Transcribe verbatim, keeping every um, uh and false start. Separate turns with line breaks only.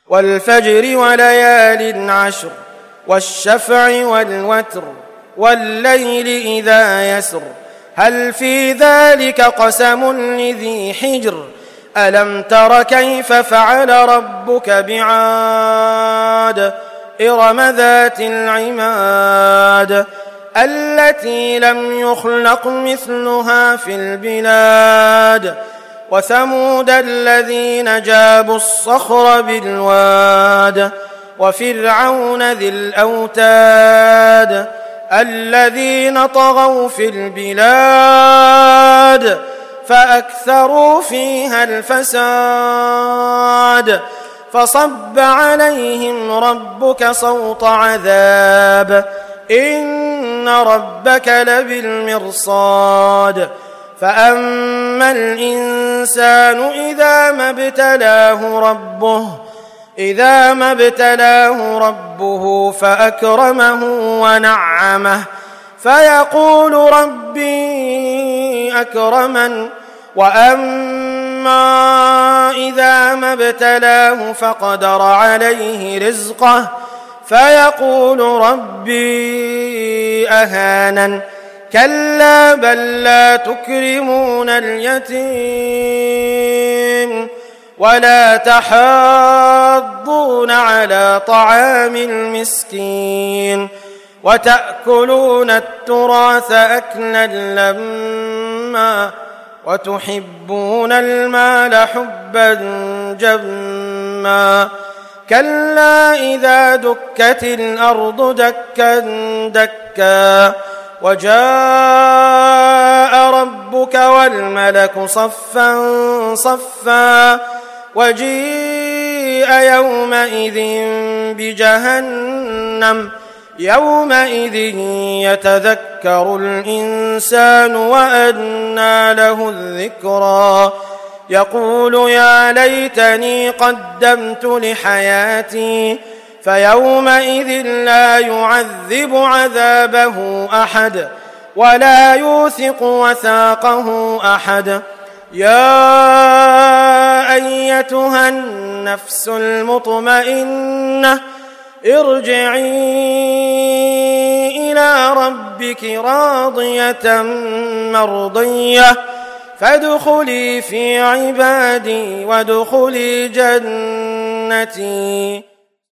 والفجر وليال عشر والشفع والوتر والليل إذا يسر هل في ذلك قسم لذي حجر ألم تر كيف فعل ربك بعاد إرم ذات العماد التي لم يخلق مثلها في البلاد وثمود الذين جابوا الصخر بالواد وفرعون ذي الأوتاد الذين طغوا في البلاد فأكثروا فيها الفساد فصب عليهم ربك صوت عذاب إن ربك لبالمرصاد فأما الإنسان إذا ما ابتلاه ربه إذا ما ابتلاه ربه فأكرمه ونعمه فيقول ربي أكرمن وأما إذا ما ابتلاه فقدر عليه رزقه فيقول ربي أهانن كلا بل لا تكرمون اليتيم ولا تحاضون على طعام المسكين وتأكلون التراث أكلا لما وتحبون المال حبا جما كلا إذا دكت الأرض دكا دكا وجاء ربك والملك صفا صفا وجيء يومئذ بجهنم يومئذ يتذكر الإنسان وأنى له الذكرى يقول يا ليتني قدمت لحياتي فيومئذ لا يعذب عذابه أحد ولا يوثق وثاقه أحد يا أيتها النفس المطمئنة ارجعي إلى ربك راضية مرضية فادخلي في عبادي وادخلي جنتي.